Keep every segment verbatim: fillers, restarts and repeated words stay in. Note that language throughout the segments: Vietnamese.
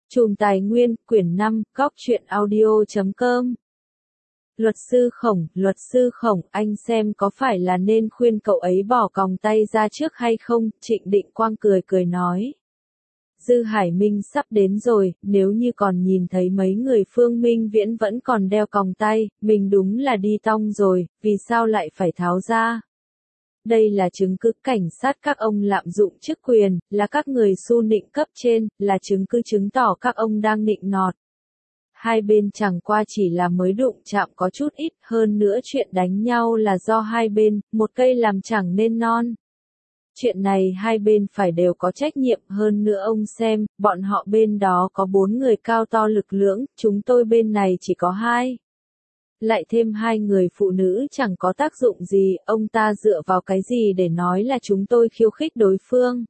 Chùm Tài Nguyên, quyển năm, góc truyện audio chấm com. Luật sư Khổng, luật sư Khổng, anh xem có phải là nên khuyên cậu ấy bỏ còng tay ra trước hay không? Trịnh Định Quang cười cười nói. Dư Hải Minh sắp đến rồi, nếu như còn nhìn thấy mấy người Phương Minh Viễn vẫn còn đeo còng tay, mình đúng là đi tong rồi, vì sao lại phải tháo ra? Đây là chứng cứ cảnh sát các ông lạm dụng chức quyền, là các người su nịnh cấp trên, là chứng cứ chứng tỏ các ông đang nịnh nọt. Hai bên chẳng qua chỉ là mới đụng chạm có chút ít, hơn nữa chuyện đánh nhau là do hai bên, một cây làm chẳng nên non. Chuyện này hai bên phải đều có trách nhiệm, hơn nữa ông xem, bọn họ bên đó có bốn người cao to lực lưỡng, chúng tôi bên này chỉ có hai. Lại thêm hai người phụ nữ chẳng có tác dụng gì, ông ta dựa vào cái gì để nói là chúng tôi khiêu khích đối phương?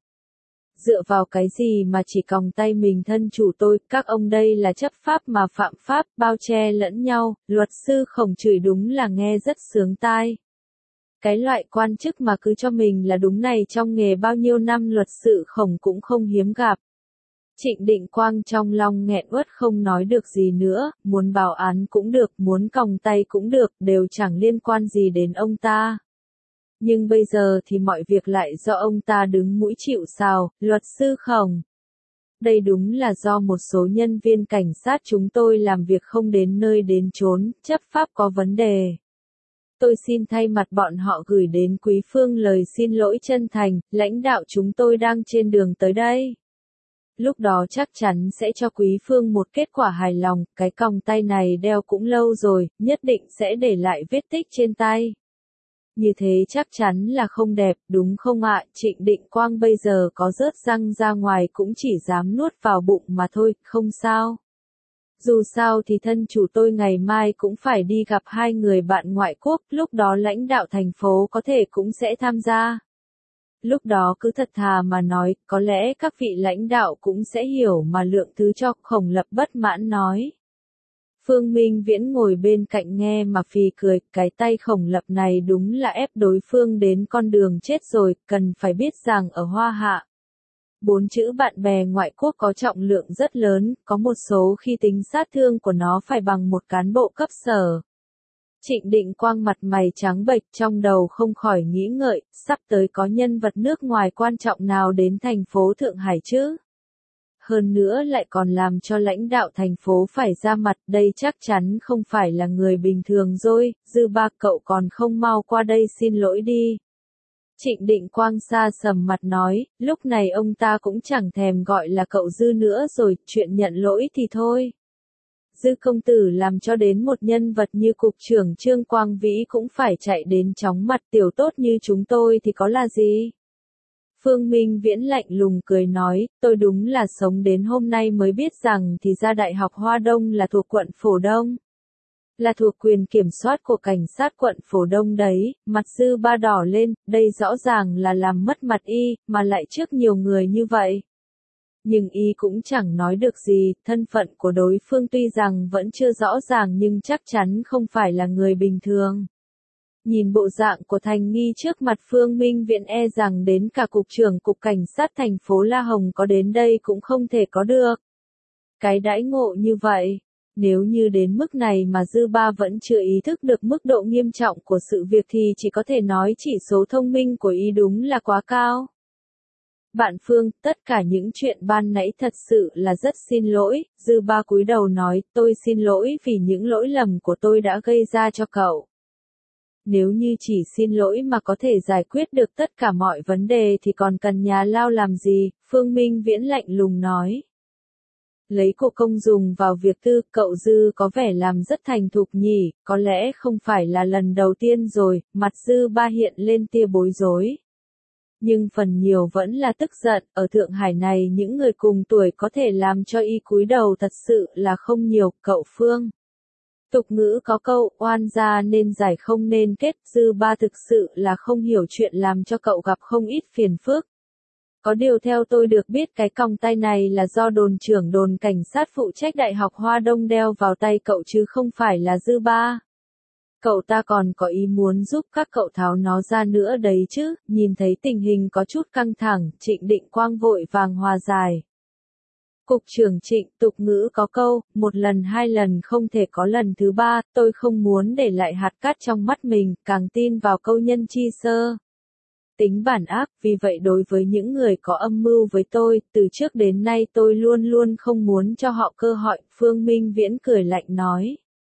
Dựa vào cái gì mà chỉ còng tay mình thân chủ tôi, các ông đây là chấp pháp mà phạm pháp, bao che lẫn nhau, luật sư Khổng chửi đúng là nghe rất sướng tai. Cái loại quan chức mà cứ cho mình là đúng này trong nghề bao nhiêu năm luật sư Khổng cũng không hiếm gặp. Trịnh Định Quang trong lòng nghẹn uất không nói được gì nữa, muốn báo án cũng được, muốn còng tay cũng được, đều chẳng liên quan gì đến ông ta. Nhưng bây giờ thì mọi việc lại do ông ta đứng mũi chịu sào, luật sư Khổng. Đây đúng là do một số nhân viên cảnh sát chúng tôi làm việc không đến nơi đến chốn, chấp pháp có vấn đề. Tôi xin thay mặt bọn họ gửi đến Quý Phương lời xin lỗi chân thành, lãnh đạo chúng tôi đang trên đường tới đây. Lúc đó chắc chắn sẽ cho Quý Phương một kết quả hài lòng, cái còng tay này đeo cũng lâu rồi, nhất định sẽ để lại vết tích trên tay. Như thế chắc chắn là không đẹp, đúng không ạ? Trịnh Định Quang bây giờ có rớt răng ra ngoài cũng chỉ dám nuốt vào bụng mà thôi, không sao. Dù sao thì thân chủ tôi ngày mai cũng phải đi gặp hai người bạn ngoại quốc, lúc đó lãnh đạo thành phố có thể cũng sẽ tham gia. Lúc đó cứ thật thà mà nói, có lẽ các vị lãnh đạo cũng sẽ hiểu mà lượng thứ cho. Khổng Lập bất mãn nói. Phương Minh Viễn ngồi bên cạnh nghe mà phì cười, cái tay Khổng Lập này đúng là ép đối phương đến con đường chết rồi, cần phải biết rằng ở Hoa Hạ. Bốn chữ bạn bè ngoại quốc có trọng lượng rất lớn, có một số khi tính sát thương của nó phải bằng một cán bộ cấp sở. Trịnh Định Quang mặt mày trắng bệch trong đầu không khỏi nghĩ ngợi, sắp tới có nhân vật nước ngoài quan trọng nào đến thành phố Thượng Hải chứ? Hơn nữa lại còn làm cho lãnh đạo thành phố phải ra mặt, đây chắc chắn không phải là người bình thường rồi, Dư Ba cậu còn không mau qua đây xin lỗi đi. Trịnh Định Quang xa sầm mặt nói, lúc này ông ta cũng chẳng thèm gọi là cậu Dư nữa rồi, chuyện nhận lỗi thì thôi. Dư công tử làm cho đến một nhân vật như cục trưởng Trương Quang Vĩ cũng phải chạy đến chóng mặt, tiểu tốt như chúng tôi thì có là gì? Phương Minh Viễn lạnh lùng cười nói, tôi đúng là sống đến hôm nay mới biết rằng thì ra Đại học Hoa Đông là thuộc quận Phổ Đông. Là thuộc quyền kiểm soát của cảnh sát quận Phổ Đông đấy, mặt Dư Ba đỏ lên, đây rõ ràng là làm mất mặt y, mà lại trước nhiều người như vậy. Nhưng y cũng chẳng nói được gì, thân phận của đối phương tuy rằng vẫn chưa rõ ràng nhưng chắc chắn không phải là người bình thường. Nhìn bộ dạng của Thành Nghi trước mặt Phương Minh Viễn e rằng đến cả cục trưởng cục cảnh sát thành phố La Hồng có đến đây cũng không thể có được. Cái đãi ngộ như vậy, nếu như đến mức này mà Dư Ba vẫn chưa ý thức được mức độ nghiêm trọng của sự việc thì chỉ có thể nói chỉ số thông minh của y đúng là quá cao. Bạn Phương, tất cả những chuyện ban nãy thật sự là rất xin lỗi, Dư Ba cúi đầu nói, tôi xin lỗi vì những lỗi lầm của tôi đã gây ra cho cậu. Nếu như chỉ xin lỗi mà có thể giải quyết được tất cả mọi vấn đề thì còn cần nhà lao làm gì, Phương Minh Viễn lạnh lùng nói. Lấy của công dùng vào việc tư, cậu Dư có vẻ làm rất thành thục nhỉ, có lẽ không phải là lần đầu tiên rồi, mặt Dư Ba hiện lên tia bối rối. Nhưng phần nhiều vẫn là tức giận, ở Thượng Hải này những người cùng tuổi có thể làm cho y cúi đầu thật sự là không nhiều, cậu Phương. Tục ngữ có câu, oan gia nên giải không nên kết, Dư Ba thực sự là không hiểu chuyện làm cho cậu gặp không ít phiền phức. Có điều theo tôi được biết cái còng tay này là do đồn trưởng đồn cảnh sát phụ trách Đại học Hoa Đông đeo vào tay cậu chứ không phải là Dư Ba. Cậu ta còn có ý muốn giúp các cậu tháo nó ra nữa đấy chứ, nhìn thấy tình hình có chút căng thẳng, Trịnh Định Quang vội vàng hòa giải. Cục trưởng Trịnh, tục ngữ có câu, một lần hai lần không thể có lần thứ ba, tôi không muốn để lại hạt cát trong mắt mình, càng tin vào câu nhân chi sơ. Tính bản ác, vì vậy đối với những người có âm mưu với tôi, từ trước đến nay tôi luôn luôn không muốn cho họ cơ hội, Phương Minh Viễn cười lạnh nói.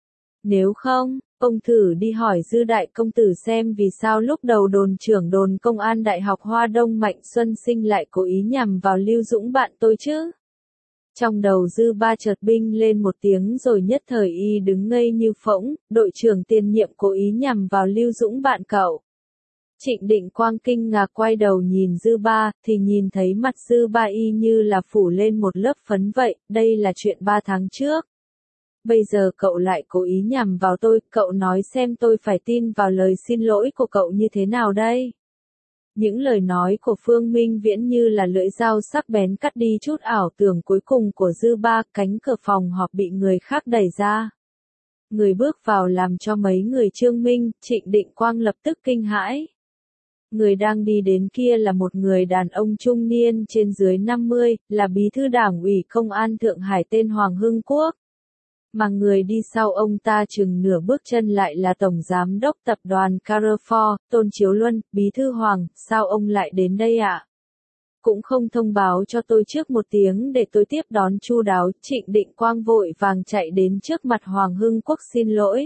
Nếu không, ông thử đi hỏi Dư Đại Công Tử xem vì sao lúc đầu đồn trưởng đồn công an Đại học Hoa Đông Mạnh Xuân Sinh lại cố ý nhằm vào Lưu Dũng bạn tôi chứ. Trong đầu Dư Ba chợt binh lên một tiếng rồi nhất thời y đứng ngây như phỗng, đội trưởng tiền nhiệm cố ý nhằm vào Lưu Dũng bạn cậu. Trịnh Định Quang kinh ngạc quay đầu nhìn Dư Ba, thì nhìn thấy mặt Dư Ba y như là phủ lên một lớp phấn vậy, đây là chuyện ba tháng trước. Bây giờ cậu lại cố ý nhằm vào tôi, cậu nói xem tôi phải tin vào lời xin lỗi của cậu như thế nào đây? Những lời nói của Phương Minh Viễn như là lưỡi dao sắc bén cắt đi chút ảo tưởng cuối cùng của Dư Ba, cánh cửa phòng họp bị người khác đẩy ra. Người bước vào làm cho mấy người Trương Minh, Trịnh Định Quang lập tức kinh hãi. Người đang đi đến kia là một người đàn ông trung niên trên dưới năm mươi, là bí thư đảng ủy công an Thượng Hải tên Hoàng Hưng Quốc. Mà người đi sau ông ta chừng nửa bước chân lại là Tổng Giám đốc Tập đoàn Carrefour, Tôn Chiếu Luân, bí thư Hoàng, sao ông lại đến đây ạ? Cũng không thông báo cho tôi trước một tiếng để tôi tiếp đón chu đáo, Trịnh Định Quang vội vàng chạy đến trước mặt Hoàng Hưng Quốc xin lỗi.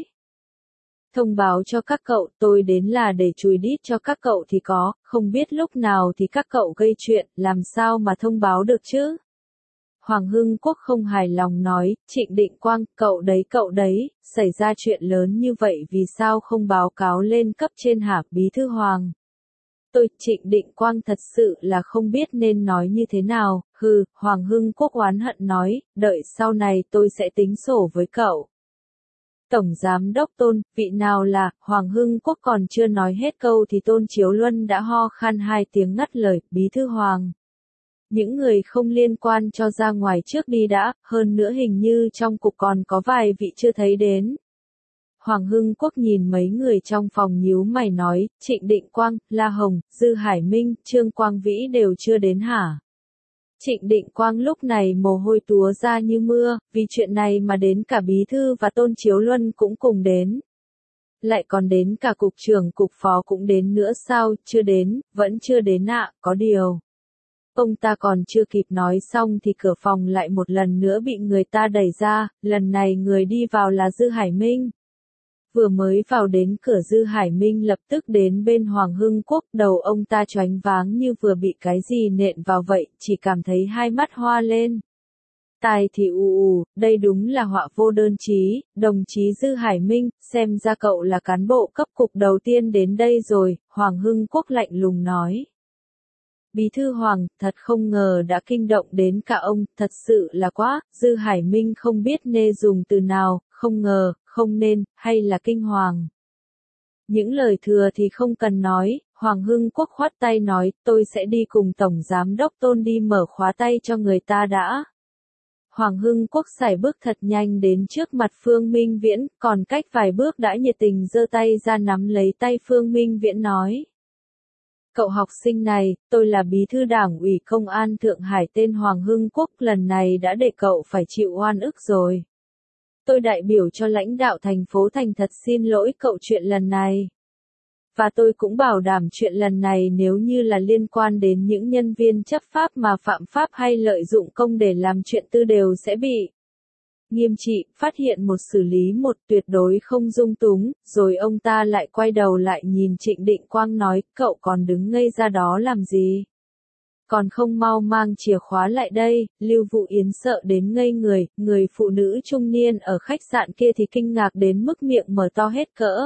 Thông báo cho các cậu, tôi đến là để chùi đít cho các cậu thì có, không biết lúc nào thì các cậu gây chuyện, làm sao mà thông báo được chứ? Hoàng Hưng Quốc không hài lòng nói, Trịnh Định Quang, cậu đấy cậu đấy, xảy ra chuyện lớn như vậy vì sao không báo cáo lên cấp trên hả, bí thư Hoàng? Tôi, Trịnh Định Quang thật sự là không biết nên nói như thế nào, hừ, Hoàng Hưng Quốc oán hận nói, đợi sau này tôi sẽ tính sổ với cậu. Tổng Giám đốc Tôn, vị nào là, Hoàng Hưng Quốc còn chưa nói hết câu thì Tôn Chiếu Luân đã ho khan hai tiếng ngắt lời, bí thư Hoàng. Những người không liên quan cho ra ngoài trước đi đã, hơn nữa hình như trong cục còn có vài vị chưa thấy đến. Hoàng Hưng Quốc nhìn mấy người trong phòng nhíu mày nói, Trịnh Định Quang, La Hồng, Dư Hải Minh, Trương Quang Vĩ đều chưa đến hả? Trịnh Định Quang lúc này mồ hôi túa ra như mưa, vì chuyện này mà đến cả bí thư và Tôn Chiếu Luân cũng cùng đến. Lại còn đến cả cục trưởng cục phó cũng đến nữa sao, chưa đến, vẫn chưa đến ạ, à, có điều. Ông ta còn chưa kịp nói xong thì cửa phòng lại một lần nữa bị người ta đẩy ra, lần này người đi vào là Dư Hải Minh. Vừa mới vào đến cửa Dư Hải Minh lập tức đến bên Hoàng Hưng Quốc, đầu ông ta choáng váng như vừa bị cái gì nện vào vậy, chỉ cảm thấy hai mắt hoa lên. Tai thì ù ù, đây đúng là họa vô đơn chí, đồng chí Dư Hải Minh, xem ra cậu là cán bộ cấp cục đầu tiên đến đây rồi, Hoàng Hưng Quốc lạnh lùng nói. Bí thư Hoàng, thật không ngờ đã kinh động đến cả ông, thật sự là quá, Dư Hải Minh không biết nên dùng từ nào, không ngờ, không nên, hay là kinh hoàng. Những lời thừa thì không cần nói, Hoàng Hưng Quốc khoát tay nói, tôi sẽ đi cùng Tổng Giám đốc Tôn đi mở khóa tay cho người ta đã. Hoàng Hưng Quốc sải bước thật nhanh đến trước mặt Phương Minh Viễn, còn cách vài bước đã nhiệt tình giơ tay ra nắm lấy tay Phương Minh Viễn nói. Cậu học sinh này, tôi là bí thư đảng ủy công an Thượng Hải tên Hoàng Hưng Quốc, lần này đã để cậu phải chịu oan ức rồi. Tôi đại biểu cho lãnh đạo thành phố thành thật xin lỗi cậu chuyện lần này. Và tôi cũng bảo đảm chuyện lần này nếu như là liên quan đến những nhân viên chấp pháp mà phạm pháp hay lợi dụng công để làm chuyện tư đều sẽ bị nghiêm trị, phát hiện một xử lý một tuyệt đối không dung túng, rồi ông ta lại quay đầu lại nhìn Trịnh Định Quang nói, cậu còn đứng ngây ra đó làm gì? Còn không mau mang chìa khóa lại đây, Lưu Vũ Yến sợ đến ngây người, người phụ nữ trung niên ở khách sạn kia thì kinh ngạc đến mức miệng mở to hết cỡ.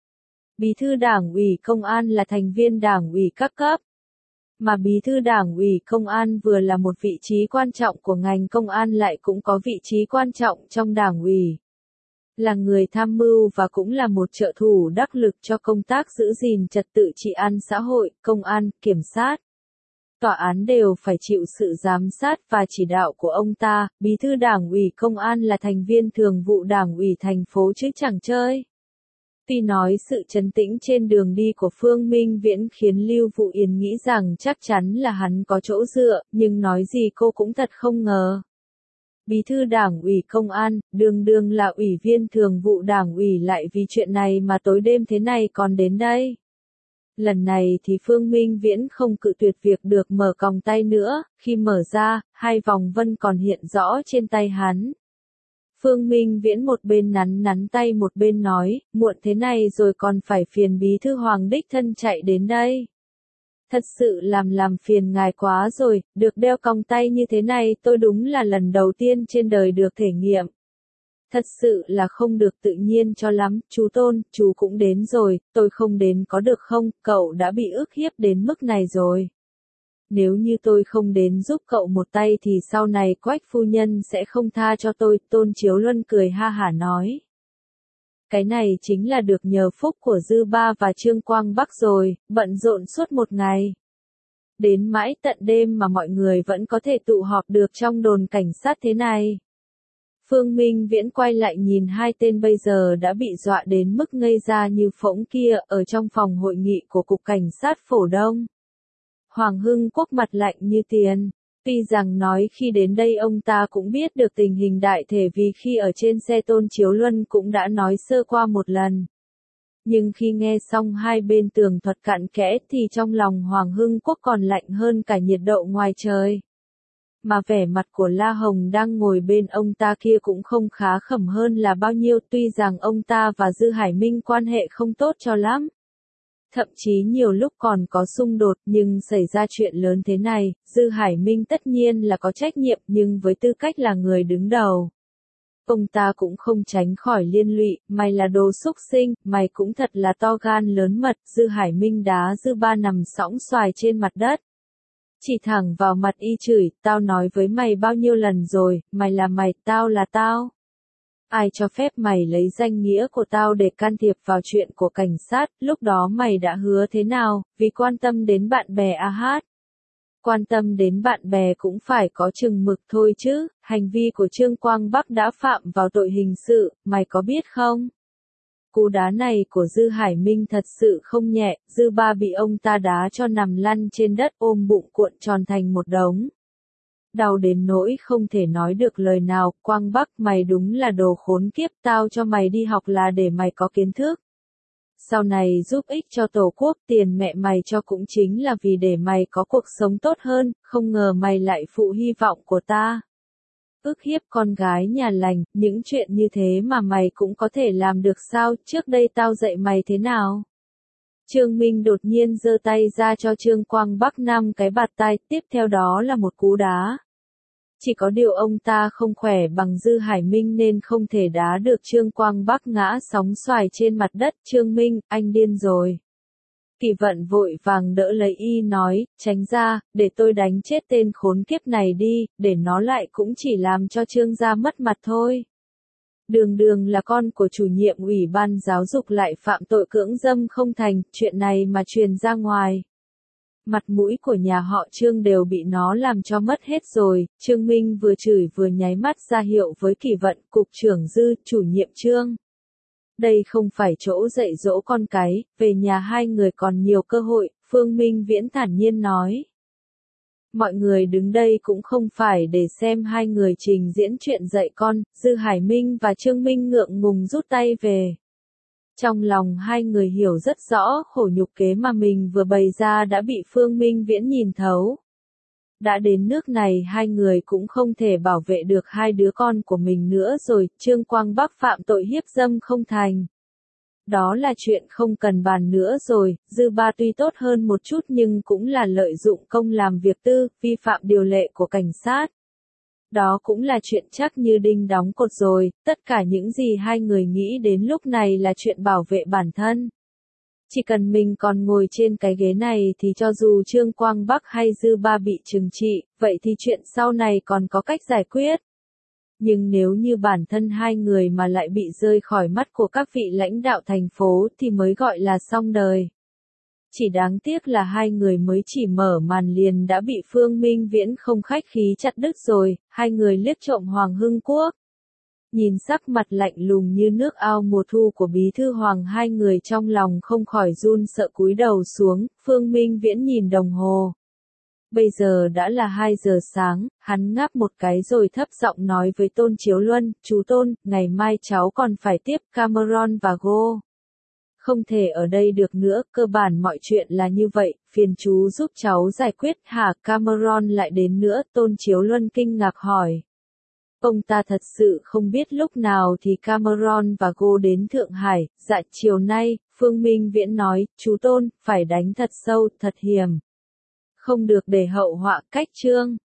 Bí thư đảng ủy công an là thành viên đảng ủy các cấp. Mà bí thư đảng ủy công an vừa là một vị trí quan trọng của ngành công an lại cũng có vị trí quan trọng trong đảng ủy. Là người tham mưu và cũng là một trợ thủ đắc lực cho công tác giữ gìn trật tự trị an xã hội, công an, kiểm sát. Tòa án đều phải chịu sự giám sát và chỉ đạo của ông ta, bí thư đảng ủy công an là thành viên thường vụ đảng ủy thành phố chứ chẳng chơi. Tuy nói sự trấn tĩnh trên đường đi của Phương Minh Viễn khiến Lưu Vũ Yến nghĩ rằng chắc chắn là hắn có chỗ dựa, nhưng nói gì cô cũng thật không ngờ. Bí thư Đảng ủy Công an, đường đường là ủy viên thường vụ Đảng ủy lại vì chuyện này mà tối đêm thế này còn đến đây. Lần này thì Phương Minh Viễn không cự tuyệt việc được mở còng tay nữa, khi mở ra, hai vòng vân còn hiện rõ trên tay hắn. Phương Minh Viễn một bên nắn nắn tay một bên nói, muộn thế này rồi còn phải phiền bí thư Hoàng đích thân chạy đến đây. Thật sự làm làm phiền ngài quá rồi, được đeo còng tay như thế này tôi đúng là lần đầu tiên trên đời được thể nghiệm. Thật sự là không được tự nhiên cho lắm, chú Tôn, chú cũng đến rồi, tôi không đến có được không, cậu đã bị ức hiếp đến mức này rồi. Nếu như tôi không đến giúp cậu một tay thì sau này Quách phu nhân sẽ không tha cho tôi, Tôn Chiếu Luân cười ha hả nói. Cái này chính là được nhờ phúc của Dư Ba và Trương Quang Bắc rồi, bận rộn suốt một ngày. Đến mãi tận đêm mà mọi người vẫn có thể tụ họp được trong đồn cảnh sát thế này. Phương Minh Viễn quay lại nhìn hai tên bây giờ đã bị dọa đến mức ngây ra như phỗng kia ở trong phòng hội nghị của Cục Cảnh sát Phổ Đông. Hoàng Hưng Quốc mặt lạnh như tiền. Tuy rằng nói khi đến đây ông ta cũng biết được tình hình đại thể vì khi ở trên xe Tôn Chiếu Luân cũng đã nói sơ qua một lần. Nhưng khi nghe xong hai bên tường thuật cặn kẽ thì trong lòng Hoàng Hưng Quốc còn lạnh hơn cả nhiệt độ ngoài trời. Mà vẻ mặt của La Hồng đang ngồi bên ông ta kia cũng không khá khẩm hơn là bao nhiêu, tuy rằng ông ta và Dư Hải Minh quan hệ không tốt cho lắm. Thậm chí nhiều lúc còn có xung đột, nhưng xảy ra chuyện lớn thế này, Dư Hải Minh tất nhiên là có trách nhiệm, nhưng với tư cách là người đứng đầu. Ông ta cũng không tránh khỏi liên lụy, mày là đồ xúc sinh, mày cũng thật là to gan lớn mật, Dư Hải Minh đá Dư Ba nằm sõng xoài trên mặt đất. Chỉ thẳng vào mặt y chửi, tao nói với mày bao nhiêu lần rồi, mày là mày, tao là tao. Ai cho phép mày lấy danh nghĩa của tao để can thiệp vào chuyện của cảnh sát, lúc đó mày đã hứa thế nào, vì quan tâm đến bạn bè a hát. Quan tâm đến bạn bè cũng phải có chừng mực thôi chứ, hành vi của Trương Quang Bắc đã phạm vào tội hình sự, mày có biết không? Cú đá này của Dư Hải Minh thật sự không nhẹ, Dư Ba bị ông ta đá cho nằm lăn trên đất ôm bụng cuộn tròn thành một đống. Đau đến nỗi không thể nói được lời nào, Quang Bắc mày đúng là đồ khốn kiếp, tao cho mày đi học là để mày có kiến thức. Sau này giúp ích cho Tổ quốc, tiền mẹ mày cho cũng chính là vì để mày có cuộc sống tốt hơn, không ngờ mày lại phụ hy vọng của ta. Ức hiếp con gái nhà lành, những chuyện như thế mà mày cũng có thể làm được sao, trước đây tao dạy mày thế nào? Trương Minh đột nhiên giơ tay ra cho Trương Quang Bắc năm cái bạt tai, tiếp theo đó là một cú đá. Chỉ có điều ông ta không khỏe bằng Dư Hải Minh nên không thể đá được Trương Quang Bắc ngã sóng xoài trên mặt đất. Trương Minh, anh điên rồi. Kỳ Vận vội vàng đỡ lấy y nói, tránh ra, để tôi đánh chết tên khốn kiếp này đi, để nó lại cũng chỉ làm cho Trương gia mất mặt thôi. Đường đường là con của chủ nhiệm ủy ban giáo dục lại phạm tội cưỡng dâm không thành, chuyện này mà truyền ra ngoài. Mặt mũi của nhà họ Trương đều bị nó làm cho mất hết rồi, Trương Minh vừa chửi vừa nháy mắt ra hiệu với Kỳ Vận, cục trưởng Dư, chủ nhiệm Trương. Đây không phải chỗ dạy dỗ con cái, về nhà hai người còn nhiều cơ hội, Phương Minh Viễn thản nhiên nói. Mọi người đứng đây cũng không phải để xem hai người trình diễn chuyện dạy con, Dư Hải Minh và Trương Minh ngượng ngùng rút tay về. Trong lòng hai người hiểu rất rõ khổ nhục kế mà mình vừa bày ra đã bị Phương Minh Viễn nhìn thấu. Đã đến nước này hai người cũng không thể bảo vệ được hai đứa con của mình nữa rồi, Trương Quang Bắc phạm tội hiếp dâm không thành. Đó là chuyện không cần bàn nữa rồi, Dư Ba tuy tốt hơn một chút nhưng cũng là lợi dụng công làm việc tư, vi phạm điều lệ của cảnh sát. Đó cũng là chuyện chắc như đinh đóng cột rồi, tất cả những gì hai người nghĩ đến lúc này là chuyện bảo vệ bản thân. Chỉ cần mình còn ngồi trên cái ghế này thì cho dù Trương Quang Bắc hay Dư Ba bị trừng trị, vậy thì chuyện sau này còn có cách giải quyết. Nhưng nếu như bản thân hai người mà lại bị rơi khỏi mắt của các vị lãnh đạo thành phố thì mới gọi là xong đời. Chỉ đáng tiếc là hai người mới chỉ mở màn liền đã bị Phương Minh Viễn không khách khí chặt đứt rồi, hai người liếc trộm Hoàng Hưng Quốc. Nhìn sắc mặt lạnh lùng như nước ao mùa thu của bí thư Hoàng, hai người trong lòng không khỏi run sợ cúi đầu xuống, Phương Minh Viễn nhìn đồng hồ. Bây giờ đã là hai giờ sáng, hắn ngáp một cái rồi thấp giọng nói với Tôn Chiếu Luân, chú Tôn, ngày mai cháu còn phải tiếp Cameron và Go. Không thể ở đây được nữa, cơ bản mọi chuyện là như vậy, phiền chú giúp cháu giải quyết. Hả, Cameron lại đến nữa? Tôn Chiếu Luân kinh ngạc hỏi. Ông ta thật sự không biết lúc nào thì Cameron và Go đến Thượng Hải. Dạ chiều nay, Phương Minh Viễn nói, chú Tôn, phải đánh thật sâu, thật hiểm. Không được để hậu họa. Cách chương